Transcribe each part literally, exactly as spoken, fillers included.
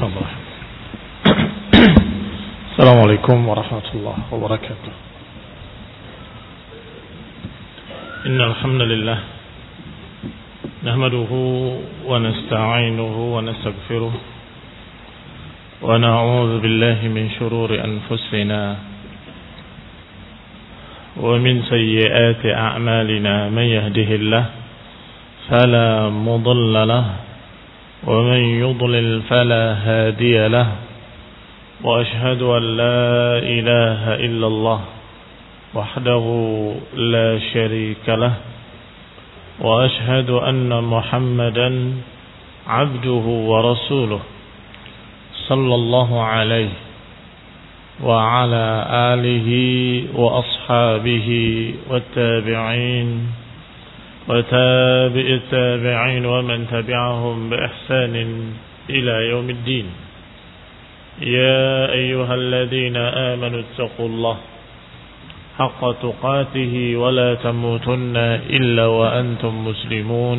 Assalamualaikum warahmatullahi wabarakatuh. Innal hamdalillah nahmaduhu wa nasta'inuhu wa nastaghfiruh wa na'udzu billahi min shururi anfusina wa min sayyiati a'malina man yahdihillahu fala mudilla lahu wa man yudlil fala hadiya lahu wa ashhadu an la ilaha illallah wahdahu la syarika lah wa ashhadu anna Muhammadan abduhu wa rasuluh sallallahu alaihi wa ala alihi wa ashabihi wa tabi'in وتابع التابعين ومن تبعهم بإحسان إلى يوم الدين يا أيها الذين آمنوا اتقوا الله حق تقاته ولا تموتن إلا وأنتم مسلمون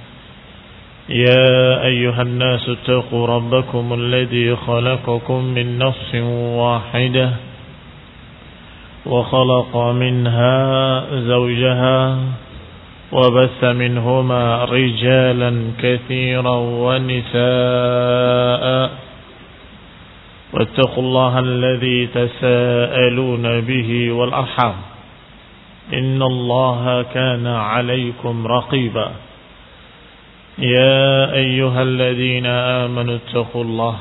يا أيها الناس اتقوا ربكم الذي خلقكم من نفس واحدة وخلق منها زوجها وبث منهما رجالا كثيرا ونساء واتقوا الله الذي تساءلون به والأرحام إن الله كان عليكم رقيبا يا أيها الذين آمنوا اتقوا الله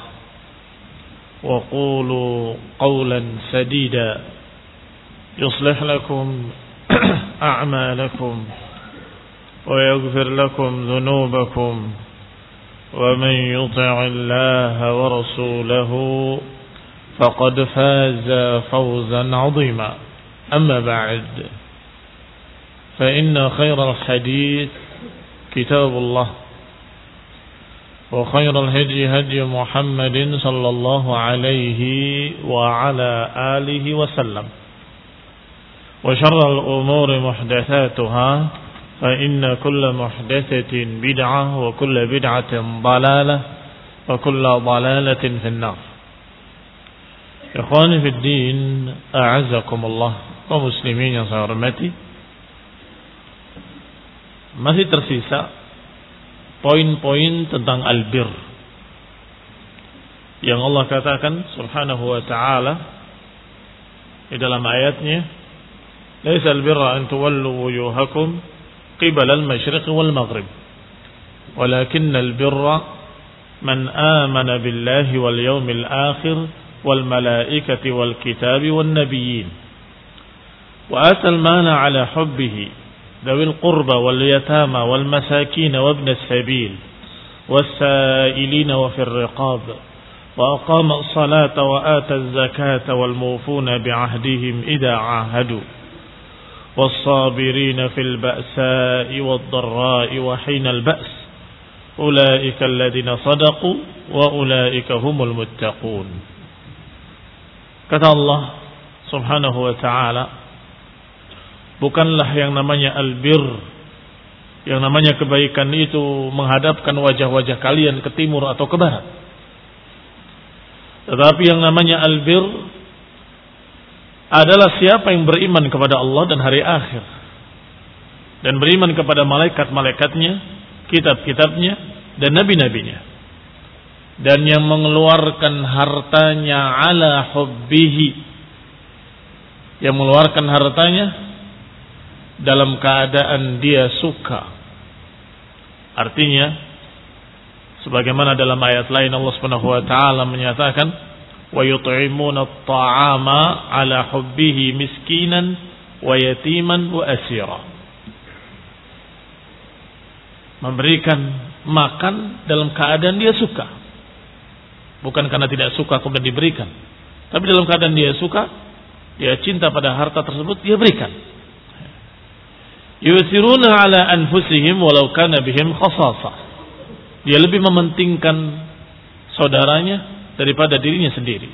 وقولوا قولا سديدا يصلح لكم أعمالكم ويغفر لكم ذنوبكم ومن يطع الله ورسوله فقد فاز فوزا عظيما أما بعد فإن خير الحديث كتاب الله وخير الهدي هدي محمد صلى الله عليه وعلى آله وسلم وشر الأمور محدثاتها فإن كل محدثة بدعة وكل بدعة ضلالة وكل ضلالة في النار. Ikhwani fi din, a'azzakumullah, kaum muslimin yang saya hormati. Masih tersisa poin-poin tentang albir yang Allah katakan subhanahu wa ta'ala di dalam ayatnya, laisa albirra an tuwallu wujuhakum قبل المشرق والمغرب ولكن البر من آمن بالله واليوم الآخر والملائكة والكتاب والنبيين وآتى المال على حبه ذوي القربى واليتامى والمساكين وابن السبيل والسائلين وفي الرقاب وأقام الصلاة وآتى الزكاة والموفون بعهدهم إذا عاهدوا والصابرين في البأساء والضراء وحين البأس أولئك الذين صدقوا وأولئك هم المتقون. Kata Allah subhanahu wa ta'ala, bukanlah yang namanya albir, yang namanya kebaikan itu menghadapkan wajah-wajah kalian ke timur atau ke barat, tetapi yang namanya albir adalah siapa yang beriman kepada Allah dan hari akhir dan beriman kepada malaikat-malaikatnya, kitab-kitabnya dan nabi-nabinya, dan yang mengeluarkan hartanya ala hubbihi, yang mengeluarkan hartanya dalam keadaan dia suka. Artinya sebagaimana dalam ayat lain Allah Subhanahu wa taala menyatakan وَيُطْعِمُونَ الطَّعَامَ عَلَى حُبِّهِ مِسْكِينًا وَيَتِيمًا وَأَسِيرًا, memberikan makan dalam keadaan dia suka, bukan karena tidak suka kemudian diberikan, tapi dalam keadaan dia suka, dia cinta pada harta tersebut, dia berikan. يُؤْثِرُونَ عَلَى أَنفُسِهِمْ وَلَوْ كَانَ بِهِمْ خَصَاصَةٌ, dia lebih mementingkan saudaranya daripada dirinya sendiri.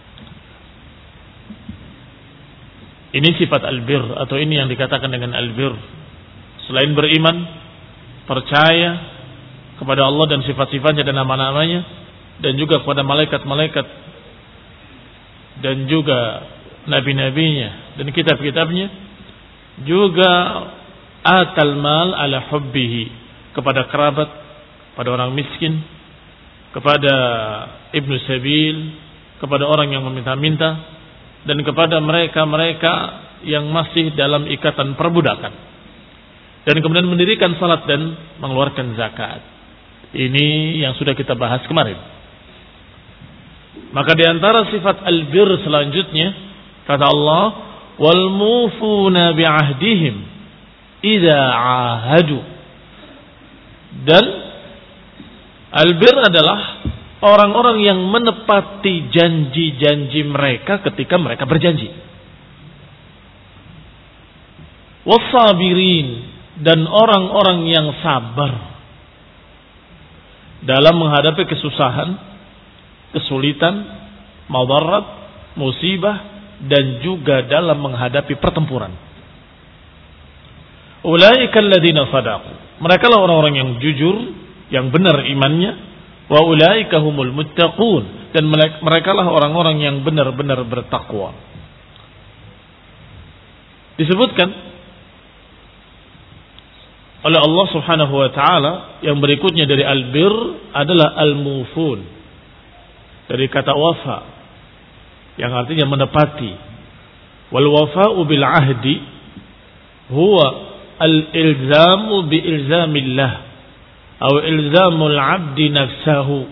Ini sifat albir, atau ini yang dikatakan dengan albir. Selain beriman, percaya kepada Allah dan sifat-sifatnya dan nama-namanya, dan juga kepada malaikat-malaikat dan juga nabi-nabinya dan kitab-kitabnya, juga atal mal ala hubbihi, kepada kerabat, pada orang miskin, kepada ibnu sabil, kepada orang yang meminta-minta, dan kepada mereka-mereka yang masih dalam ikatan perbudakan, dan kemudian mendirikan salat dan mengeluarkan zakat. Ini yang sudah kita bahas kemarin. Maka di antara sifat albir selanjutnya, kata Allah, wal mufuna bi'ahdihim idza ahadu. Dan albir adalah orang-orang yang menepati janji-janji mereka ketika mereka berjanji. Wassabirin, dan orang-orang yang sabar dalam menghadapi kesusahan, kesulitan, madarat, musibah, dan juga dalam menghadapi pertempuran. Ulaika alladziina shadaqu. Mereka lah orang-orang yang jujur, yang benar imannya. Wa ulaika humul muttaqun, dan mereka lah orang-orang yang benar-benar bertakwa. Disebutkan oleh Allah Subhanahu wa taala yang berikutnya dari albir adalah al-mufun, dari kata wafa yang artinya menepati. Wal wafa'u bil ahdi huwa al-ilzamu bi ilzamillah atau ilzamul 'abdi nafsahu.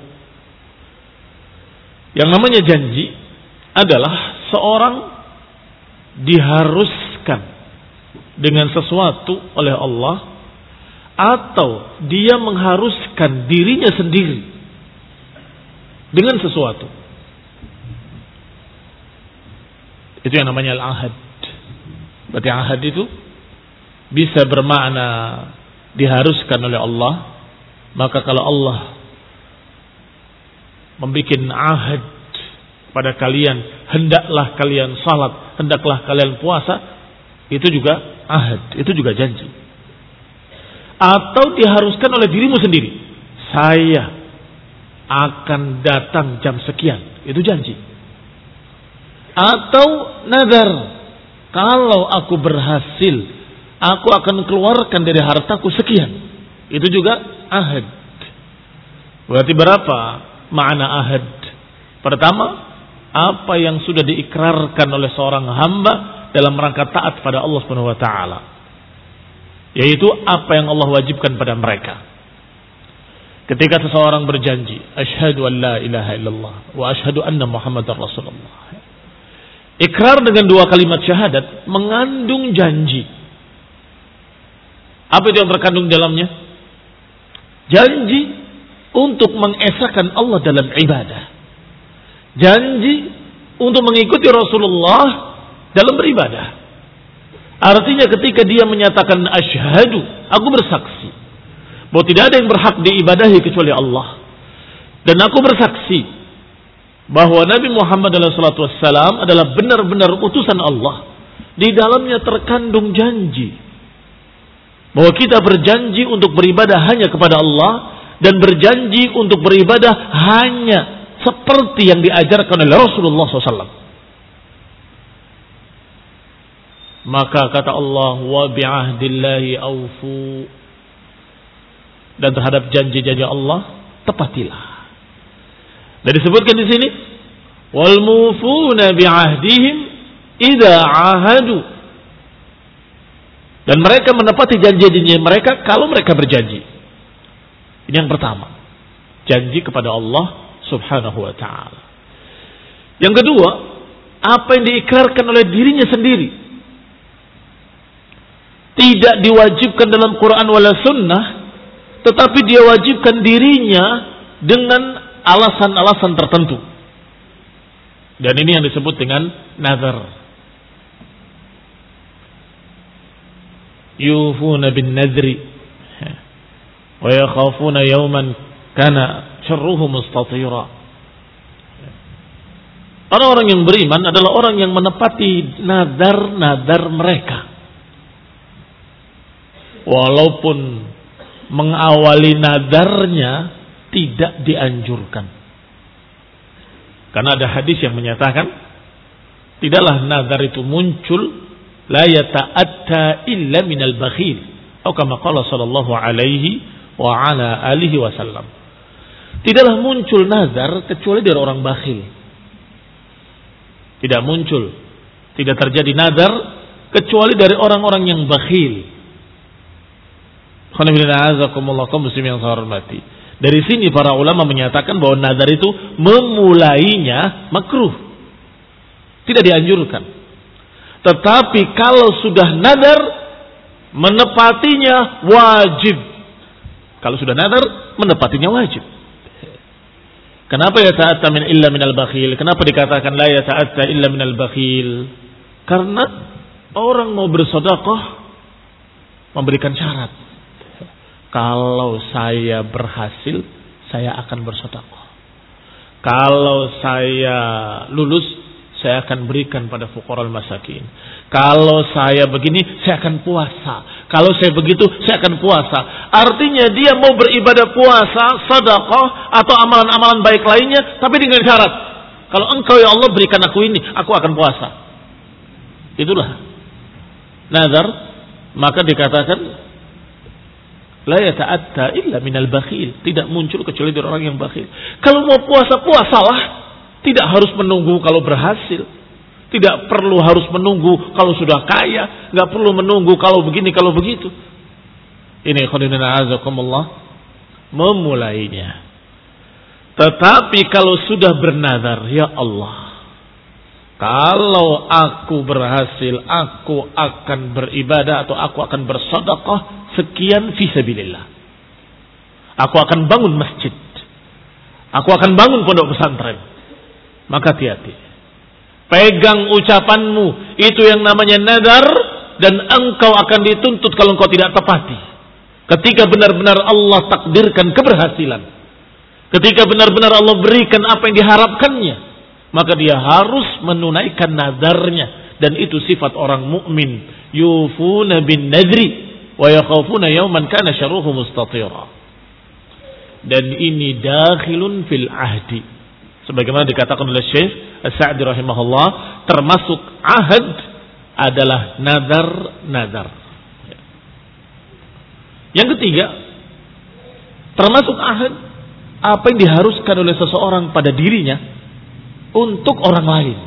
Yang namanya janji adalah seorang diharuskan dengan sesuatu oleh Allah, atau dia mengharuskan dirinya sendiri dengan sesuatu. Itu yang namanya al-ahad. Berarti ahad itu bisa bermakna diharuskan oleh Allah. Maka kalau Allah membuat ahad pada kalian, hendaklah kalian salat, hendaklah kalian puasa, itu juga ahad, itu juga janji. Atau diharuskan oleh dirimu sendiri, saya akan datang jam sekian, itu janji. Atau nazar, kalau aku berhasil, aku akan keluarkan dari hartaku sekian, itu juga ahad. Berarti berapa makna ahad? Pertama, apa yang sudah diikrarkan oleh seorang hamba dalam rangka taat pada Allah Subhanahu wa taala, yaitu apa yang Allah wajibkan pada mereka. Ketika seseorang berjanji, asyhadu an la ilaha illallah wa asyhadu anna muhammadar rasulullah, ikrar dengan dua kalimat syahadat mengandung janji. Apa itu yang terkandung dalamnya? Janji untuk mengesahkan Allah dalam ibadah, janji untuk mengikuti Rasulullah dalam beribadah. Artinya ketika dia menyatakan asyhadu, aku bersaksi bahwa tidak ada yang berhak diibadahi kecuali Allah, dan aku bersaksi bahwa Nabi Muhammad shallallahu alaihi wasallam adalah benar-benar utusan Allah. Di dalamnya terkandung janji bahwa kita berjanji untuk beribadah hanya kepada Allah, dan berjanji untuk beribadah hanya seperti yang diajarkan oleh Rasulullah shallallahu alaihi wasallam. Maka kata Allah, wa bi'ahdillahi awfu, dan terhadap janji-janji Allah tepatilah. Dan disebutkan di sini, wal mufuna bi'ahdihim idza ahadu, dan mereka menepati janji-janji mereka kalau mereka berjanji. Ini yang pertama, janji kepada Allah Subhanahu wa taala. Yang kedua, apa yang diikrarkan oleh dirinya sendiri, tidak diwajibkan dalam Quran wala sunnah, tetapi dia wajibkan dirinya dengan alasan-alasan tertentu. Dan ini yang disebut dengan nazar. Yufuna bin nadri wa yakhafuna yawman kana syarruhu mustatira. Orang-orang yang beriman adalah orang yang menepati nazar-nazar mereka, walaupun mengawali nadarnya tidak dianjurkan. Karena ada hadis yang menyatakan tidaklah nazar itu muncul la yata'atta illa minal bakhil atau kama qala sallallahu alaihi wa ala alihi wasallam. Tidaklah muncul nazar kecuali dari orang bakhil. Tidak muncul, tidak terjadi nazar kecuali dari orang-orang yang bakhil. Dari sini para ulama menyatakan bahwa nazar itu memulainya makruh, tidak dianjurkan. Tetapi kalau sudah nazar, menepatinya wajib. Kalau sudah nazar, menepatinya wajib. Kenapa ya ta'atta min illa minal bakhil? Kenapa dikatakan la ya ta'atta illa minal bakhil? Karena orang mau bersedekah memberikan syarat. Kalau saya berhasil, saya akan bersedekah. Kalau saya lulus, saya akan berikan pada fuqara'ul masakin. Kalau saya begini, saya akan puasa. Kalau saya begitu, saya akan puasa. Artinya dia mau beribadah puasa, sedekah atau amalan-amalan baik lainnya, tapi dengan syarat. Kalau engkau ya Allah berikan aku ini, aku akan puasa. Itulah nazar. Maka dikatakan la yata'atta illa minal bakhil. Tidak muncul kecuali dari orang yang bakhil. Kalau mau puasa, puasalah. Tidak harus menunggu kalau berhasil. Tidak perlu harus menunggu kalau sudah kaya. Tidak perlu menunggu kalau begini, kalau begitu. Ini khonina azakumullah, memulainya. Tetapi kalau sudah bernazar, ya Allah, kalau aku berhasil, aku akan beribadah atau aku akan bersedekah sekian fisabilillah. Aku akan bangun masjid. Aku akan bangun pondok pesantren. Maka hati-hati. Pegang ucapanmu, itu yang namanya nazar, dan engkau akan dituntut kalau engkau tidak tepati. Ketika benar-benar Allah takdirkan keberhasilan, ketika benar-benar Allah berikan apa yang diharapkannya, maka dia harus menunaikan nazarnya. Dan itu sifat orang mukmin, yufuna bin nadri wa yakhafuna yawman kana syarruhu mustatira. Dan ini dakhilun fil ahdi. Sebagaimana dikatakan oleh Syekh As-Sa'di rahimahullah, termasuk ahad adalah nazar-nazar. Yang ketiga, termasuk ahad apa yang diharuskan oleh seseorang pada dirinya untuk orang lain.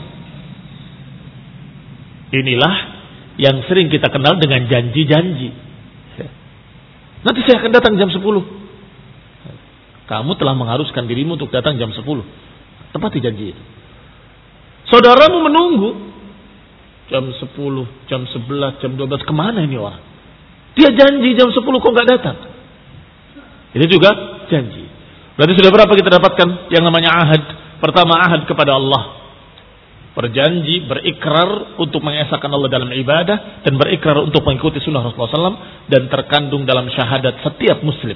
Inilah yang sering kita kenal dengan janji-janji. Nanti saya akan datang jam sepuluh. Kamu telah mengharuskan dirimu untuk datang jam sepuluh. Tepati janji itu. Saudaramu menunggu jam sepuluh, jam sebelas, jam dua belas. Kemana ini orang? Dia janji jam sepuluh kok gak datang. Ini juga janji. Berarti sudah berapa kita dapatkan yang namanya ahad? Pertama, ahad kepada Allah. Berjanji, berikrar untuk mengesahkan Allah dalam ibadah, dan berikrar untuk mengikuti sunnah Rasulullah shallallahu alaihi wasallam, dan terkandung dalam syahadat setiap muslim.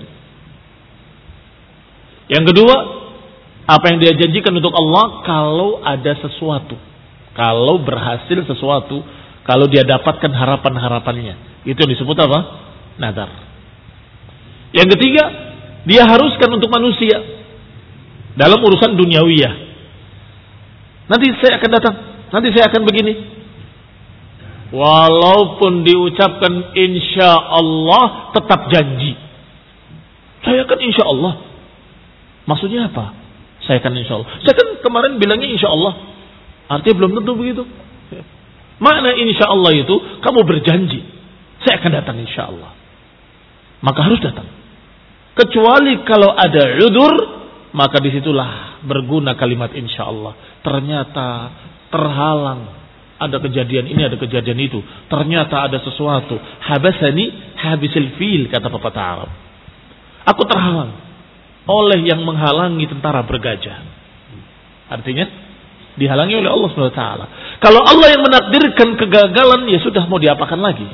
Yang kedua, apa yang dia janjikan untuk Allah kalau ada sesuatu, kalau berhasil sesuatu, kalau dia dapatkan harapan-harapannya. Itu yang disebut apa? Nazar. Yang ketiga, dia haruskan untuk manusia dalam urusan duniawiyah. Nanti saya akan datang, nanti saya akan begini. Walaupun diucapkan insya Allah, tetap janji. Saya akan insya Allah. Maksudnya apa? Saya akan insya Allah. Saya kan kemarin bilangnya insya Allah. Artinya belum tentu begitu. Makna insya Allah itu kamu berjanji, saya akan datang insya Allah. Maka harus datang. Kecuali kalau ada udzur, maka disitulah berguna kalimat insya Allah. Ternyata terhalang, ada kejadian ini, ada kejadian itu. Ternyata ada sesuatu. Habasani habisil fil, kata pepatah Arab. Aku terhalang oleh yang menghalangi tentara bergajah. Artinya dihalangi oleh Allah subhanahu wa taala. Kalau Allah yang menakdirkan kegagalan, ya sudah, mau diapakan lagi.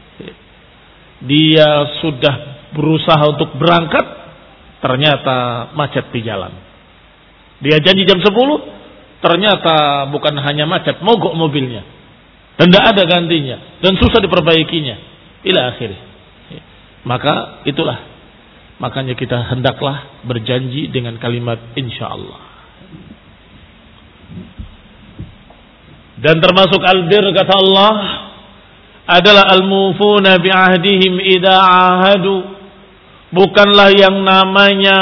Dia sudah berusaha untuk berangkat, ternyata macet di jalan. Dia janji jam sepuluh, ternyata bukan hanya macet, mogok mobilnya. Dan tidak ada gantinya, dan susah diperbaikinya. Ila akhirih. Maka itulah, makanya kita hendaklah berjanji dengan kalimat insya Allah. Dan termasuk albir kata Allah adalah al-mufuna bi'ahdihim idza ahadu. Bukanlah yang namanya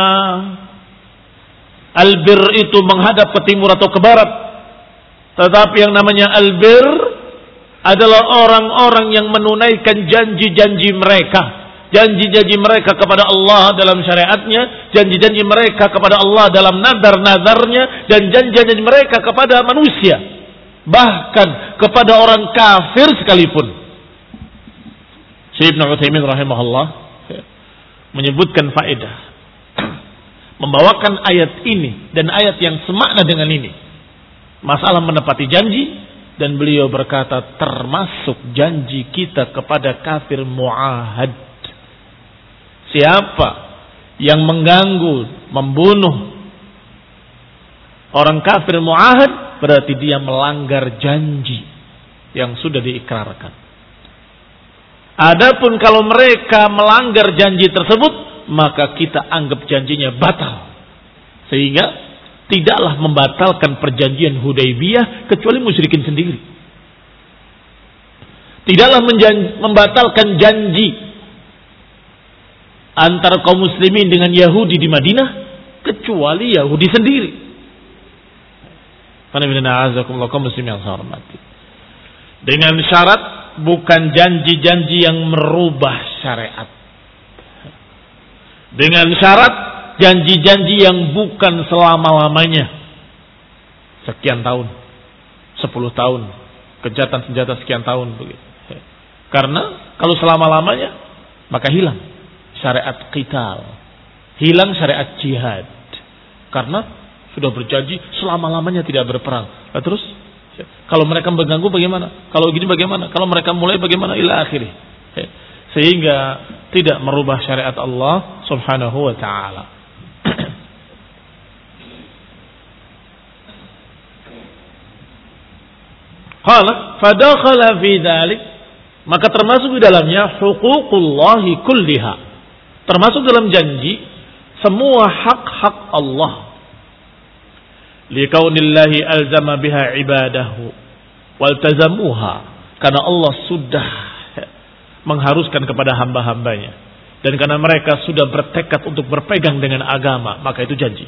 albir itu menghadap ke timur atau ke barat, tetapi yang namanya albir adalah orang-orang yang menunaikan janji-janji mereka, janji-janji mereka kepada Allah dalam syariatnya, janji-janji mereka kepada Allah dalam nazar-nazarnya, dan janji-janji mereka kepada manusia, bahkan kepada orang kafir sekalipun. Syekh Ibnu Utsaimin rahimahullah menyebutkan faedah membawakan ayat ini dan ayat yang semakna dengan ini, masalah menepati janji, dan beliau berkata termasuk janji kita kepada kafir muahad. Siapa yang mengganggu, membunuh orang kafir muahad, berarti dia melanggar janji yang sudah diikrarkan. Adapun kalau mereka melanggar janji tersebut, maka kita anggap janjinya batal. Sehingga tidaklah membatalkan perjanjian Hudaybiyah kecuali musyrikin sendiri. Tidaklah menjanji, membatalkan janji antara kaum muslimin dengan Yahudi di Madinah kecuali Yahudi sendiri. Kaum muslimin yang saya hormati. Dengan syarat bukan janji-janji yang merubah syariat. Dengan syarat janji-janji yang bukan selama-lamanya. Sekian tahun, sepuluh tahun, kejahatan senjata sekian tahun begitu. Karena kalau selama-lamanya maka hilang syariat qital, hilang syariat jihad. Karena sudah berjanji selama-lamanya tidak berperang. Nah, terus kalau mereka mengganggu bagaimana? Kalau gini bagaimana? Kalau mereka mulai bagaimana? Ila akhirih. Sehingga tidak merubah syariat Allah subhanahu wa ta'ala. Qala fadakhala fi dzalik, maka termasuk di dalamnya huququllahi kulliha. Termasuk dalam janji semua hak-hak Allah. Likaunillahi alzama biha ibadahu waltazamuha, karena Allah sudah mengharuskan kepada hamba-hambanya, dan karena mereka sudah bertekad untuk berpegang dengan agama, maka itu janji.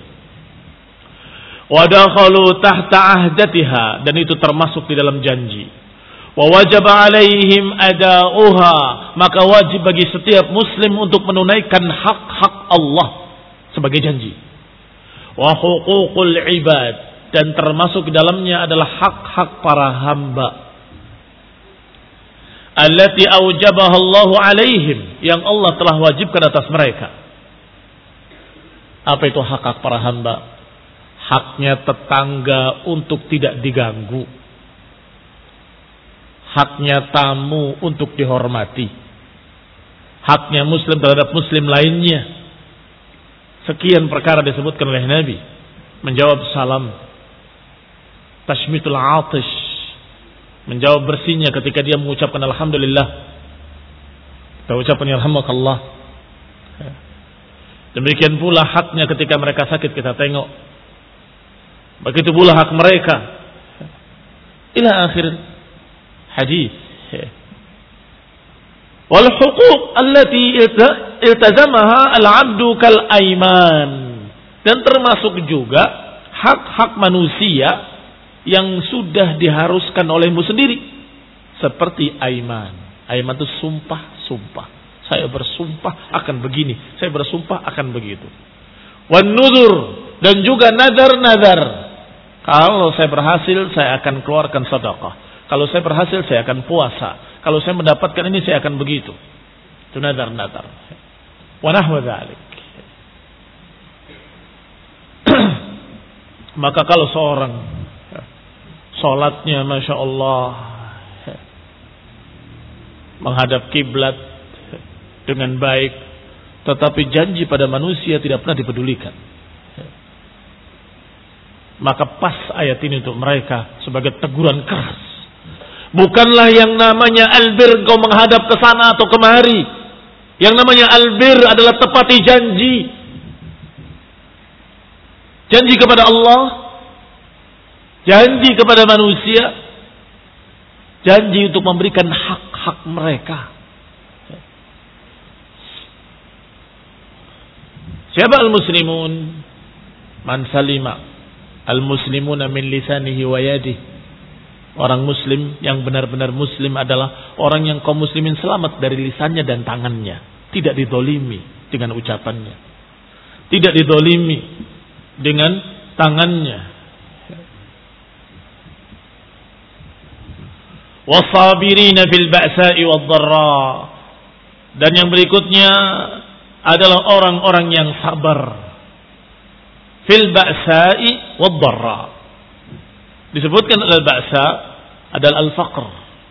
Wadakhalu tahta ahdatiha, dan itu termasuk di dalam janji. Wa wajaba alaihim adauha, maka wajib bagi setiap muslim untuk menunaikan hak-hak Allah sebagai janji. Wa huququl ibad, dan termasuk di dalamnya adalah hak-hak para hamba. Allati aujabaha Allahu alaihim, yang Allah telah wajibkan atas mereka. Apa itu hak-hak para hamba? Haknya tetangga untuk tidak diganggu. Haknya tamu untuk dihormati. Haknya muslim terhadap muslim lainnya. Sekian perkara disebutkan oleh Nabi. Menjawab salam, tashmitul atish, menjawab bersihnya ketika dia mengucapkan alhamdulillah, kita ucapkan yarhamukallah. Demikian pula haknya ketika mereka sakit kita tengok. Begitu pula hak mereka. Ila akhir hadis. Wal huquq allati iltazamaha al-'abdu kal aiman, dan termasuk juga hak-hak manusia yang sudah diharuskan olehmu sendiri, seperti aiman. Aiman itu sumpah-sumpah. Saya bersumpah akan begini, saya bersumpah akan begitu. Wan nuzur, dan juga nazar-nazar. Kalau saya berhasil saya akan keluarkan sedekah. Kalau saya berhasil saya akan puasa. Kalau saya mendapatkan ini saya akan begitu. Itu nazar-nazar. Wa nahwa dzalik. Maka kalau seorang salatnya Masya Allah menghadap kiblat dengan baik, tetapi janji pada manusia tidak pernah dipedulikan, maka pas ayat ini untuk mereka sebagai teguran keras. Bukanlah yang namanya albir kau menghadap ke sana atau kemari. Yang namanya albir adalah tepati janji. Janji kepada Allah, janji kepada manusia, janji untuk memberikan hak-hak mereka. Siapa al-muslimun? Man salima al-muslimuna min lisanihi wa yadihi. Orang muslim yang benar-benar muslim adalah orang yang kaum muslimin selamat dari lisannya dan tangannya. Tidak didolimi dengan ucapannya. Tidak didolimi dengan tangannya. Wasabirina fil ba'sa'i wad-dharra. Dan yang berikutnya adalah orang-orang yang sabar. Fil ba'sa'i wad-dharra. Disebutkan al-ba'sa adalah al-faqr.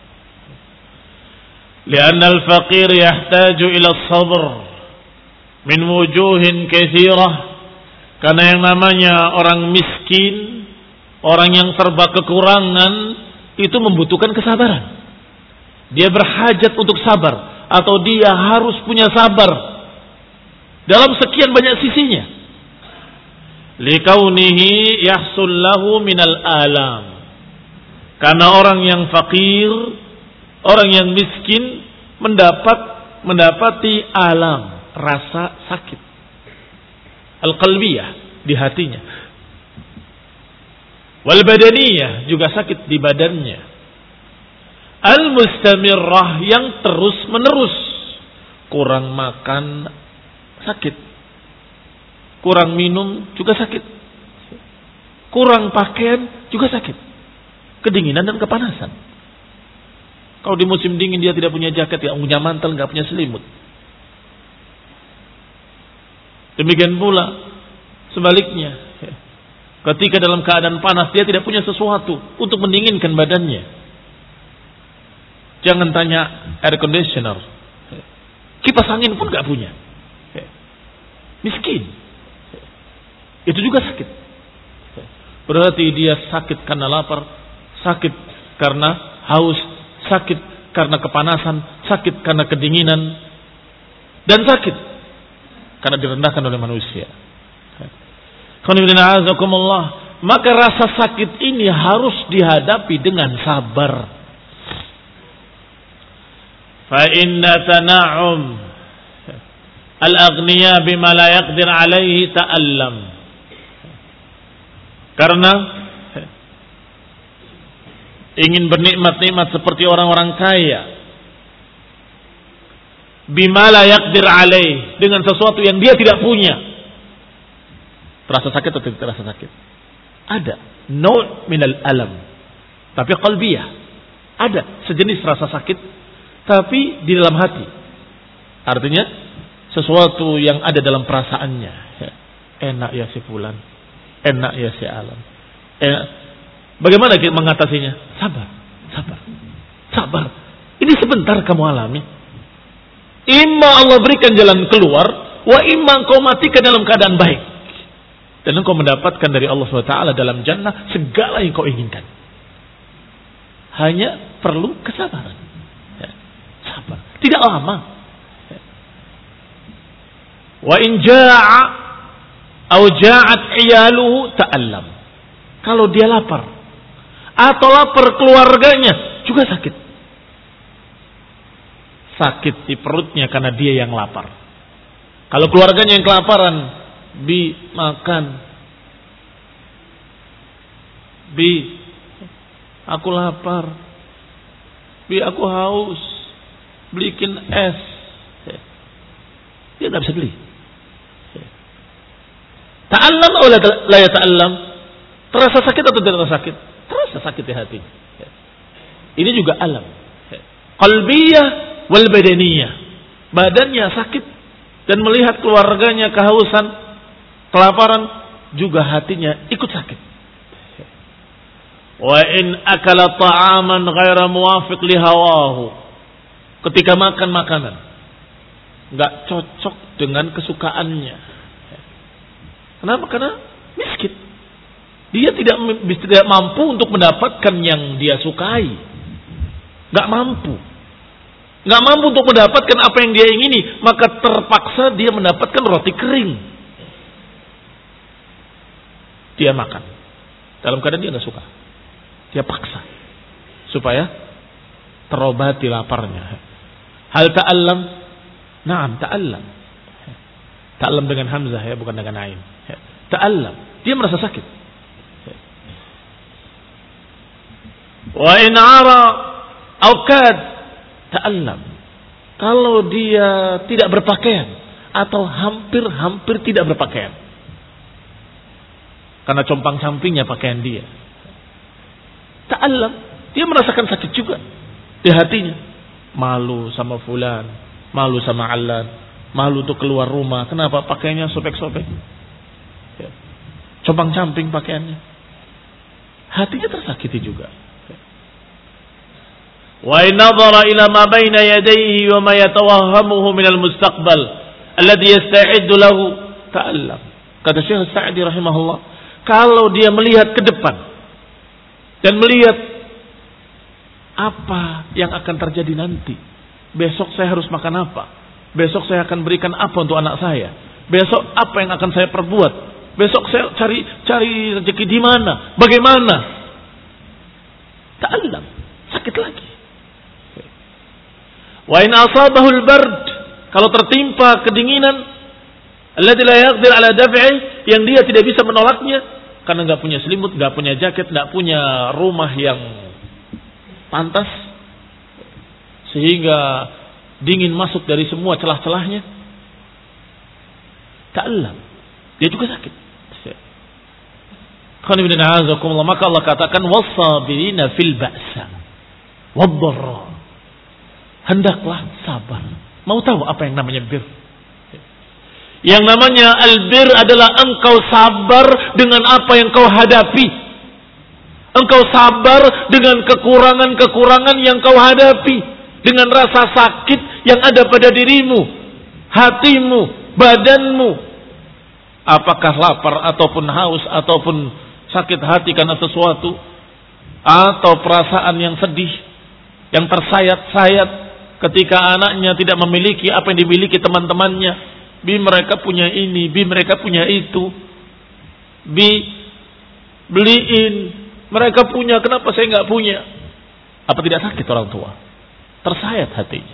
Lianna al-faqir yahtaju ila as-sabr min wujuhin katsirah. Karena yang namanya orang miskin, orang yang serba kekurangan, itu membutuhkan kesabaran. Dia berhajat untuk sabar, atau dia harus punya sabar dalam sekian banyak sisinya. Likaunihi yahsul lahu minal alam. Karena orang yang fakir, orang yang miskin mendapat mendapati alam, rasa sakit al-qalbiyah di hatinya. Wal badaniyah, juga sakit di badannya. Al-mustamirrah, yang terus menerus. Kurang makan sakit, kurang minum juga sakit, kurang pakaian juga sakit, kedinginan dan kepanasan. Kalau di musim dingin dia tidak punya jaket, ya punya mantel, nggak punya selimut. Demikian pula sebaliknya, ketika dalam keadaan panas dia tidak punya sesuatu untuk mendinginkan badannya. Jangan tanya air conditioner, kipas angin pun nggak punya. Miskin. Itu juga sakit. Berarti dia sakit karena lapar, sakit karena haus, sakit karena kepanasan, sakit karena kedinginan, dan sakit karena direndahkan oleh manusia. Maka rasa sakit ini harus dihadapi dengan sabar. Fa inna tana'um al-aghniya bima la yaqdir alaihi ta'allam. Karena ingin bernikmat-nikmat seperti orang-orang kaya, bima la yaqdir alaih, dengan sesuatu yang dia tidak punya, terasa sakit atau tidak terasa sakit? Ada naw' minal alam, tapi qalbiyah. Ada sejenis rasa sakit, tapi di dalam hati. Artinya sesuatu yang ada dalam perasaannya. Enak ya si fulan, enak ya si alam. Enak. Bagaimana kita mengatasinya? Sabar, sabar, sabar. Ini sebentar kamu alami. Imma Allah berikan jalan keluar, wa imma engkau matikan dalam keadaan baik. Dan engkau mendapatkan dari Allah subhanahu wa taala dalam jannah segala yang kau inginkan. Hanya perlu kesabaran. Ya, sabar. Tidak lama. Ya. Wa in jaa'a aw ja'at iyaluhu ta'allam. Kalau dia lapar atau lapar keluarganya juga sakit. Sakit di perutnya karena dia yang lapar. Kalau keluarganya yang kelaparan, bi makan. Bi, aku lapar. Bi, aku haus. Belikin es. Dia tidak bisa beli. Ta'allam atau la ya ta'allam? Terasa sakit atau tidak terasa sakit? Terasa sakit di hati. Ini juga alam. Qalbiyah wal badaniyah. Badannya sakit dan melihat keluarganya kehausan, kelaparan, juga hatinya ikut sakit. Wa in akala ta'aman ghaira muwafiq li hawahu. Ketika makan makanan enggak cocok dengan kesukaannya. Kenapa? Karena miskin. Dia tidak tidak mampu untuk mendapatkan yang dia sukai. Enggak mampu. Enggak mampu untuk mendapatkan apa yang dia ingini, maka terpaksa dia mendapatkan roti kering. Dia makan dalam keadaan dia enggak suka. Dia paksa supaya terobati laparnya. Hal ta'allam? Naam, ta'allam. Ta'allam dengan hamzah ya, bukan dengan ain. Ta'allam. Dia merasa sakit. Wa in ara aw kad ta'allam. Kalau dia tidak berpakaian atau hampir-hampir tidak berpakaian. Karena compang-campingnya pakaian dia. Ta'allam, dia merasakan sakit juga di hatinya. Malu sama fulan, malu sama alan, malu untuk keluar rumah. Kenapa? Pakaiannya sobek-sobek. Ya. Compang-camping pakaiannya. Hatinya tersakiti juga. Wa in nadhara ila ma baina yadayhi wa ma yatawahhamuhu min al-mustaqbal alladhi yasta'iddu lahu ta'allam. Kata Syekh Sa'di rahimahullah, kalau dia melihat ke depan dan melihat apa yang akan terjadi nanti. Besok saya harus makan apa? Besok saya akan berikan apa untuk anak saya? Besok apa yang akan saya perbuat? Besok saya cari cari rezeki di mana? Bagaimana? Ta'allam, sakit lagi. Wa in asabahu al-bard, kalau tertimpa kedinginan, alladzi la yaqdir ala daf'i, yang dia tidak bisa menolaknya karena enggak punya selimut, enggak punya jaket, enggak punya rumah yang pantas sehingga dingin masuk dari semua celah-celahnya. Ta'allam, dia juga sakit. Maka Allah katakan was-sabirina fil ba'sa wad-dharra. Hendaklah sabar. Mau tahu apa yang namanya bir? Yang namanya albir adalah engkau sabar dengan apa yang kau hadapi. Engkau sabar dengan kekurangan-kekurangan yang kau hadapi. Dengan rasa sakit yang ada pada dirimu, hatimu, badanmu. Apakah lapar ataupun haus ataupun sakit hati karena sesuatu. Atau perasaan yang sedih, yang tersayat-sayat ketika anaknya tidak memiliki apa yang dimiliki teman-temannya. Bi mereka punya ini, bi mereka punya itu. Bi beliin, mereka punya, kenapa saya nggak punya? Apa tidak sakit orang tua? Tersayat hatinya.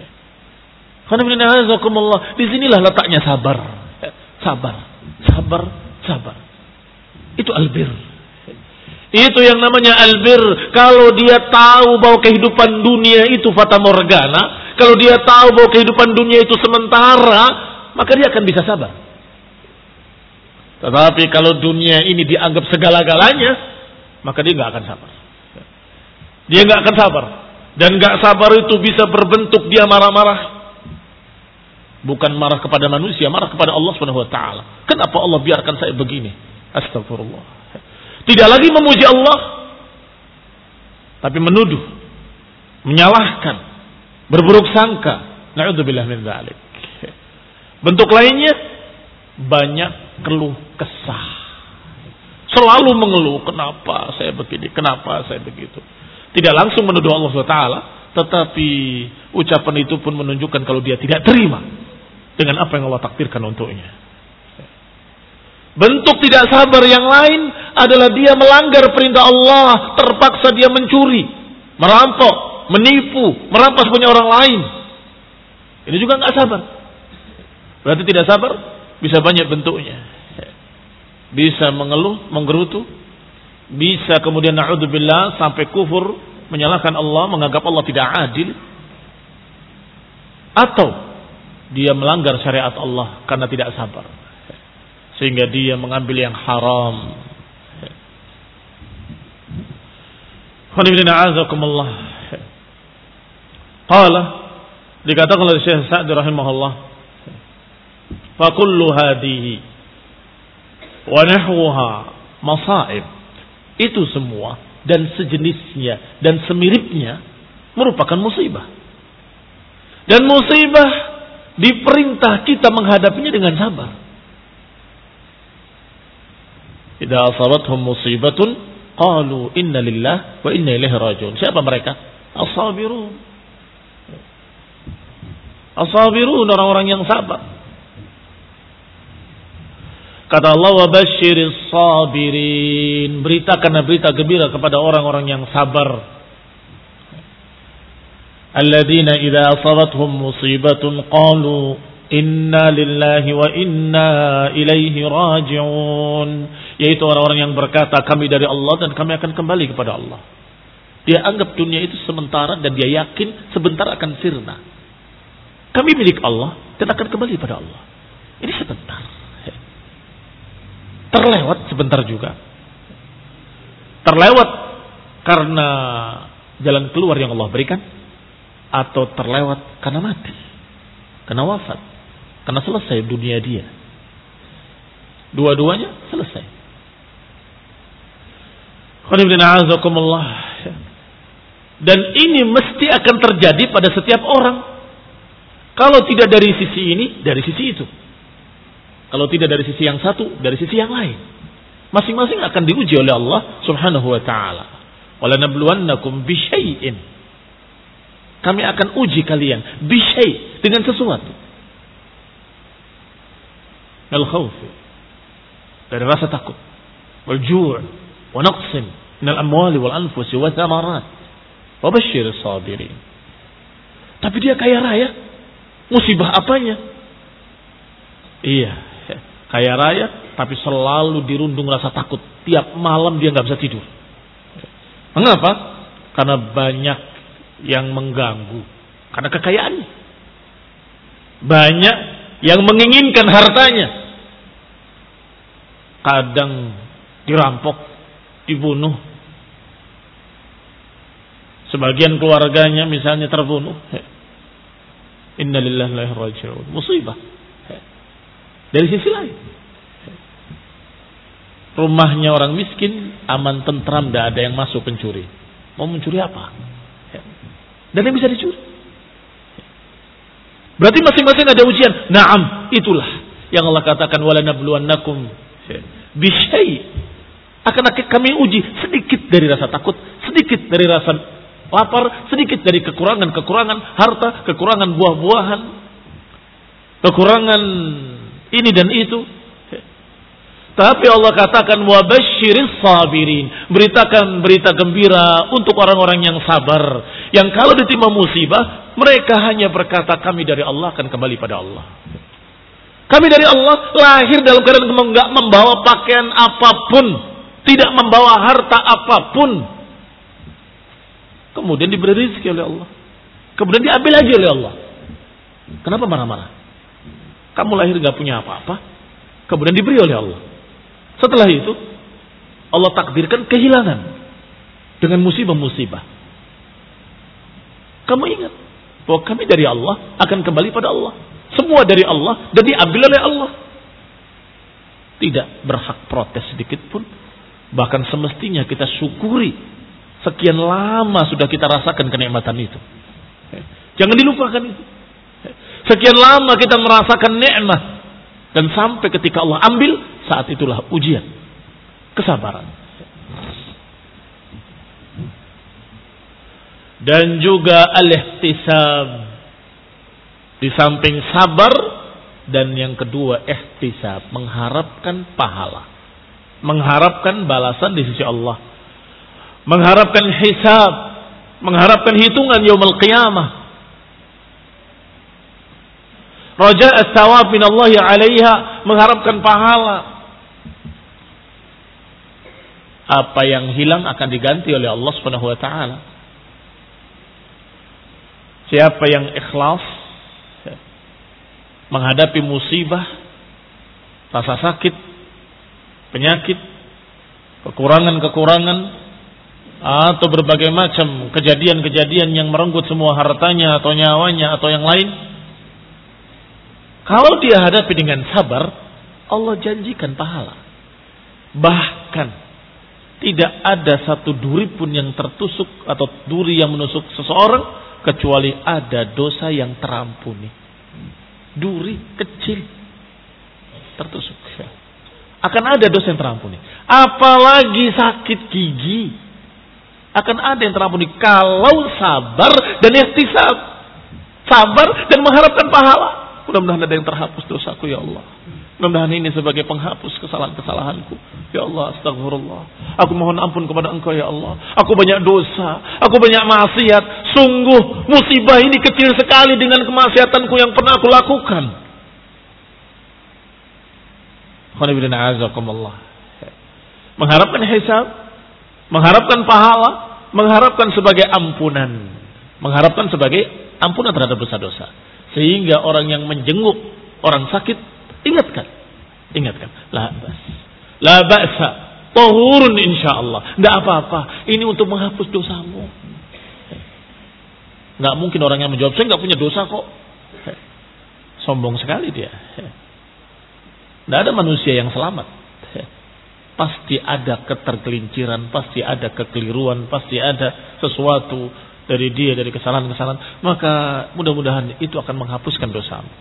Di sinilah letaknya sabar. Sabar, sabar, sabar. Itu albir. Itu yang namanya albir. Kalau dia tahu bahwa kehidupan dunia itu fata morgana, kalau dia tahu bahwa kehidupan dunia itu sementara, maka dia akan bisa sabar. Tetapi kalau dunia ini dianggap segala-galanya, maka dia nggak akan sabar. Dia nggak akan sabar. Dan nggak sabar itu bisa berbentuk dia marah-marah. Bukan marah kepada manusia, marah kepada Allah Subhanahu wa taala. Kenapa Allah biarkan saya begini? Astagfirullah. Tidak lagi memuji Allah, tapi menuduh, menyalahkan, berburuk sangka. Na'udzubillah min dzalik. Bentuk lainnya banyak keluh kesah. Selalu mengeluh, kenapa saya begini, kenapa saya begitu. Tidak langsung menuduh Allah subhanahu wa taala, tetapi ucapan itu pun menunjukkan kalau dia tidak terima dengan apa yang Allah takdirkan untuknya. Bentuk tidak sabar yang lain adalah dia melanggar perintah Allah, terpaksa dia mencuri, merampok, menipu, merampas punya orang lain. Ini juga nggak sabar. Berarti tidak sabar bisa banyak bentuknya. Bisa mengeluh, menggerutu, bisa kemudian na'udzubillah sampai kufur, menyalahkan Allah, menganggap Allah tidak adil, atau dia melanggar syariat Allah karena tidak sabar, sehingga dia mengambil yang haram. Qala, dikatakan oleh Syekh Sa'di rahimahullah, fa kullu hadhihi wa nahwaha masaib, itu semua dan sejenisnya dan semiripnya merupakan musibah. Dan musibah diperintah kita menghadapinya dengan sabar. Idza asabatuhum musibatun qalu inna lillahi wa inna ilaihi raji'un. Siapa mereka? As-sabirun. As-sabirun, orang-orang yang sabar. Kata Allah, wa basyiris sabirin. Beritakan berita gembira kepada orang-orang yang sabar. Alladzina idza asabatuhum musibatun qalu inna lillahi wa inna ilaihi raji'un. Yaitu orang-orang yang berkata kami dari Allah dan kami akan kembali kepada Allah. Dia anggap dunia itu sementara dan dia yakin sebentar akan sirna. Kami milik Allah dan akan kembali pada Allah. Ini sebentar. Terlewat sebentar juga. Terlewat karena jalan keluar yang Allah berikan, atau terlewat karena mati, karena wafat, karena selesai dunia dia. Dua-duanya selesai. Dan ini mesti akan terjadi pada setiap orang. Kalau tidak dari sisi ini, dari sisi itu. Kalau tidak dari sisi yang satu, dari sisi yang lain. Masing-masing akan diuji oleh Allah Subhanahu wa taala. Walanabluwannakum bisyai'in. Kami akan uji kalian bisyai', dengan sesuatu. Al-khawf, dari rasa takut. Wal ju', wa naqsin minal amwali wal anfusi wa thamarat. Wa basyiris sabirin. Tapi dia kaya raya. Musibah apanya? Iya, kaya raya tapi selalu dirundung rasa takut. Tiap malam dia nggak bisa tidur. Mengapa? Karena banyak yang mengganggu. Karena kekayaannya. Banyak yang menginginkan hartanya. Kadang dirampok, dibunuh. Sebagian keluarganya misalnya terbunuh. Inna lillahi wa inna ilaihi raji'un. Musibah. Dari sisi lain, rumahnya orang miskin aman tentram, tidak ada yang masuk pencuri. Mau mencuri apa? Dan yang bisa dicuri. Berarti masing-masing ada ujian. Naam, itulah yang Allah katakan walanabluwannakum bisyai'. Akan kami uji sedikit dari rasa takut, sedikit dari rasa lapar, sedikit dari kekurangan-kekurangan harta, kekurangan buah-buahan, kekurangan ini dan itu. Tapi Allah katakan wa basyiris sabirin. Beritakan berita gembira untuk orang-orang yang sabar, yang kalau ditimpa musibah mereka hanya berkata kami dari Allah, akan kembali pada Allah. Kami dari Allah, lahir dalam keadaan enggak membawa pakaian apapun, tidak membawa harta apapun. Kemudian diberi rezeki oleh Allah. Kemudian diambil lagi oleh Allah. Kenapa marah-marah? Kamu lahir gak punya apa-apa, kemudian diberi oleh Allah. Setelah itu Allah takdirkan kehilangan dengan musibah-musibah. Kamu ingat bahwa kami dari Allah, akan kembali pada Allah. Semua dari Allah dan diambil oleh Allah. Tidak berhak protes sedikit pun. Bahkan semestinya kita syukuri. Sekian lama sudah kita rasakan kenikmatan itu. Jangan dilupakan itu. Sekian lama kita merasakan nikmat, dan sampai ketika Allah ambil, saat itulah ujian, kesabaran. Dan juga al-ihtisab. Di samping sabar, dan yang kedua ihtisab, mengharapkan pahala, mengharapkan balasan di sisi Allah, mengharapkan hisab, mengharapkan hitungan yaumul qiyamah. Raja as-sawab min Allah 'alaiha, mengharapkan pahala. Apa yang hilang akan diganti oleh Allah Subhanahu wa taala. Siapa yang ikhlas menghadapi musibah, rasa sakit, penyakit, kekurangan-kekurangan, atau berbagai macam kejadian-kejadian yang merenggut semua hartanya atau nyawanya atau yang lain, kalau dia hadapi dengan sabar, Allah janjikan pahala. Bahkan tidak ada satu duri pun yang tertusuk atau duri yang menusuk seseorang kecuali ada dosa yang terampuni. Duri kecil tertusuk, akan ada dosa yang terampuni. Apalagi sakit gigi, akan ada yang terampuni kalau sabar dan ihtisab. Sabar dan mengharapkan pahala. Mudah-mudahan ada yang terhapus dosaku ya Allah. Mudah-mudahan ini sebagai penghapus kesalahan-kesalahanku. Ya Allah, astagfirullah. Aku mohon ampun kepada Engkau ya Allah. Aku banyak dosa, aku banyak maksiat. Sungguh musibah ini kecil sekali dengan kemaksiatanku yang pernah aku lakukan. Mengharapkan hisab, mengharapkan pahala, mengharapkan sebagai ampunan, mengharapkan sebagai ampunan terhadap dosa-dosa. Sehingga orang yang menjenguk orang sakit, ingatkan, ingatkan, la bas, la ba'sa, tahurun insyaallah. Tidak apa-apa, ini untuk menghapus dosamu. Nggak mungkin orang yang menjawab, saya nggak punya dosa kok. Sombong sekali dia. Tidak ada manusia yang selamat. Pasti ada ketergelinciran, pasti ada kekeliruan, pasti ada sesuatu dari dia, dari kesalahan-kesalahan. Maka mudah-mudahan itu akan menghapuskan dosamu.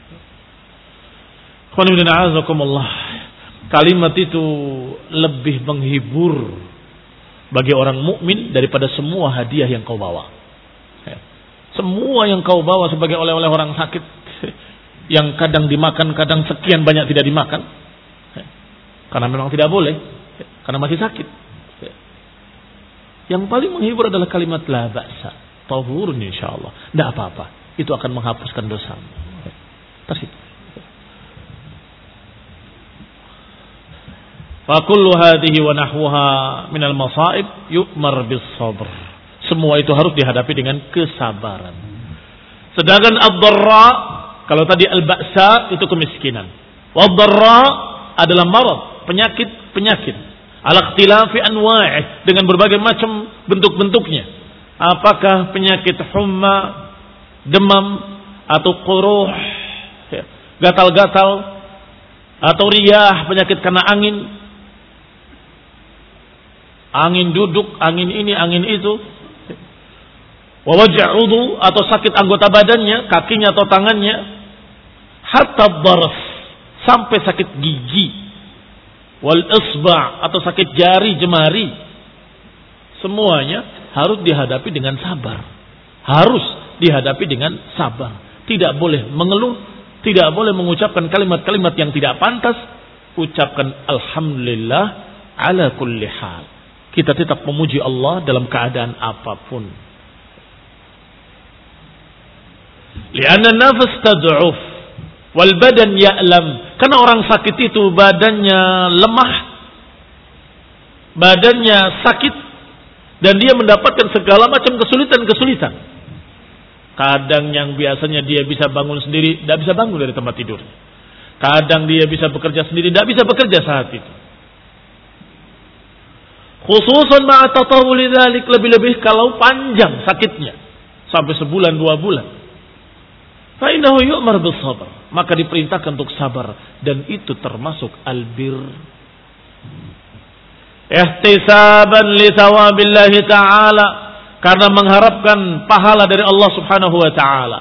Kalimat itu lebih menghibur bagi orang mukmin daripada semua hadiah yang kau bawa. Semua yang kau bawa sebagai oleh-oleh orang sakit, yang kadang dimakan, kadang sekian banyak tidak dimakan, karena memang tidak boleh, karena masih sakit. Yang paling menghibur adalah kalimat la ba'sa, tahurun insyaallah. Tidak apa-apa, itu akan menghapuskan dosamu. Terus Fakullu hadhihi wa nahwaha minal masaib yu'mar bis sabr. Semua itu harus dihadapi dengan kesabaran. Sedangkan ad-dharra, kalau tadi al-ba'sa itu kemiskinan. Wa ad-dharra adalah marad, penyakit-penyakit. Ala ikhtilafi anwa'ih, dengan berbagai macam bentuk-bentuknya. Apakah penyakit humma, demam, atau quruh, gatal-gatal, atau riyah, penyakit karena angin. Angin duduk, angin ini, angin itu. Wa waj'a udhu, atau sakit anggota badannya, kakinya atau tangannya. Hatta dharas, sampai sakit gigi. Wal isba', atau sakit jari, jemari. Semuanya harus dihadapi dengan sabar. Harus dihadapi dengan sabar. Tidak boleh mengeluh, tidak boleh mengucapkan kalimat-kalimat yang tidak pantas. Ucapkan alhamdulillah ala kulli hal. Kita tetap memuji Allah dalam keadaan apapun. Lianna nafas tad'uf wal badan ya'lam. Karena orang sakit itu badannya lemah, badannya sakit, dan dia mendapatkan segala macam kesulitan-kesulitan. Kadang yang biasanya dia bisa bangun sendiri, tidak bisa bangun dari tempat tidur. Kadang dia bisa bekerja sendiri, tidak bisa bekerja saat itu. Khususan ma'a tatawuli dzalik, lebih-lebih kalau panjang sakitnya sampai sebulan dua bulan. Fa innahu yu'mar bis sabr, maka diperintahkan untuk sabar, dan itu termasuk albir. Ihtisaban li thawabillahi ta'ala, karena mengharapkan pahala dari Allah Subhanahu wa taala.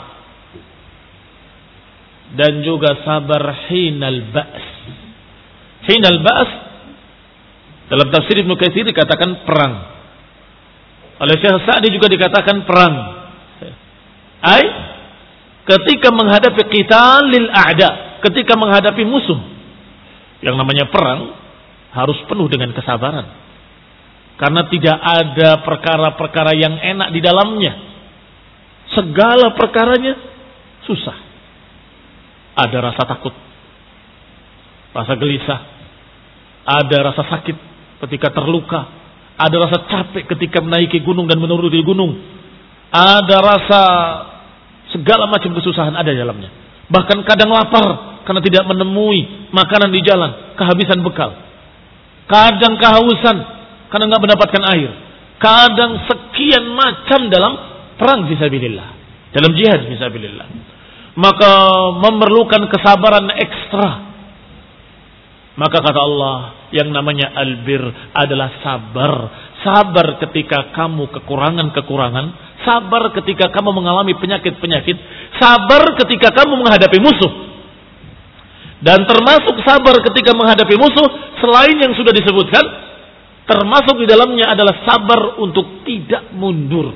Dan juga sabar hinal ba's. Hinal ba's dalam tafsir Ibnu Katsir dikatakan perang. Oleh Syekh Sa'di juga dikatakan perang. Ai ketika menghadapi qital lil a'da, ketika menghadapi musuh. Yang namanya perang harus penuh dengan kesabaran. Karena tidak ada perkara-perkara yang enak di dalamnya. Segala perkaranya susah. Ada rasa takut, rasa gelisah, ada rasa sakit ketika terluka, ada rasa capek ketika menaiki gunung dan menuruni gunung, ada rasa segala macam kesusahan ada di dalamnya. Bahkan kadang lapar karena tidak menemui makanan di jalan, kehabisan bekal. Kadang kehausan karena nggak mendapatkan air. Kadang sekian macam dalam perang fisabilillah, dalam jihad fisabilillah. Maka memerlukan kesabaran ekstra. Maka kata Allah, yang namanya albir adalah sabar. Sabar ketika kamu kekurangan-kekurangan. Sabar ketika kamu mengalami penyakit-penyakit. Sabar ketika kamu menghadapi musuh. Dan termasuk sabar ketika menghadapi musuh, selain yang sudah disebutkan, termasuk di dalamnya adalah sabar untuk tidak mundur.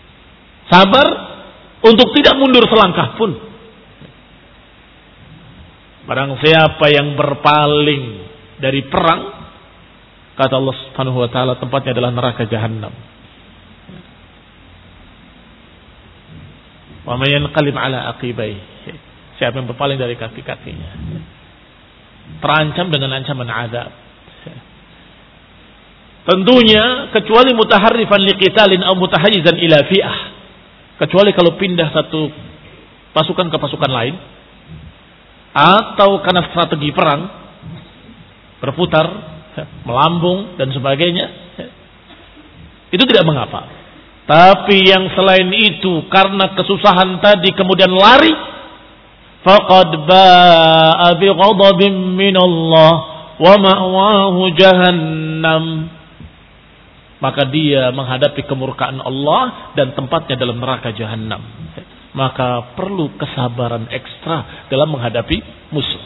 Sabar untuk tidak mundur selangkah pun. Barang siapa yang berpaling dari perang, kata Allah Subhanahu wa taala, tempatnya adalah neraka jahanam. Wa may yanqalib ala aqibaihi, siapa yang berpaling dari kaki-kakinya, terancam dengan ancaman azab. Tentunya kecuali mutaharrifan liqitalin atau mutahayyizan ila fi'ah, kecuali kalau pindah satu pasukan ke pasukan lain, atau karena strategi perang, berputar, melambung dan sebagainya, itu tidak mengapa. Tapi yang selain itu karena kesusahan tadi kemudian lari, faqad ba'a bi ghadabin minallah wa ma'wahu jahannam, maka dia menghadapi kemurkaan Allah dan tempatnya dalam neraka jahanam. Maka perlu kesabaran ekstra dalam menghadapi musuh.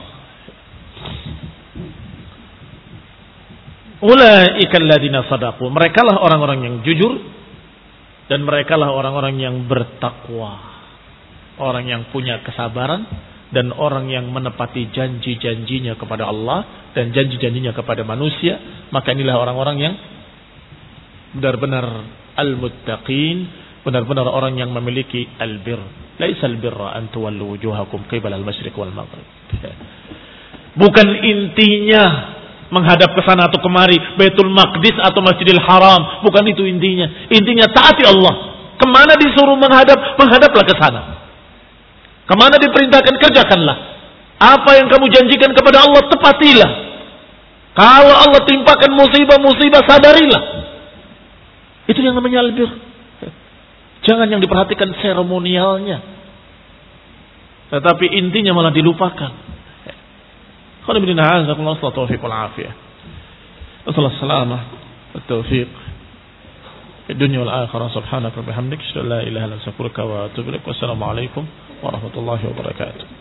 Ulaika alladziina shadaqu, merekalah orang-orang yang jujur dan merekalah orang-orang yang bertakwa, orang yang punya kesabaran dan orang yang menepati janji-janjinya kepada Allah dan janji-janjinya kepada manusia. Maka inilah orang-orang yang benar-benar al-muttaqin, benar-benar orang yang memiliki albir. Laisal birra an tuwallu wujuhakum qibala al-masyriq wal maghrib. Bukan intinya menghadap ke sana atau kemari, Baitul Maqdis atau Masjidil Haram, bukan itu intinya. Intinya taati Allah. Kemana disuruh menghadap, menghadaplah ke sana. Kemana diperintahkan, kerjakanlah. Apa yang kamu janjikan kepada Allah, tepatilah. Kalau Allah timpakan musibah-musibah, sadarilah. Itu yang namanya albir. Jangan yang diperhatikan seremonialnya, tetapi intinya malah dilupakan. Alhamdulillah, jazakumullah taufiq wal afiyah. Wassalamu at-taufiq fid dunya wal akhirah. Subhanaka wa bihamdika, asyhadu an la ilaha illa anta, astaghfiruka wa atubu ilaik. Wassalamu alaikum warahmatullahi wabarakatuh.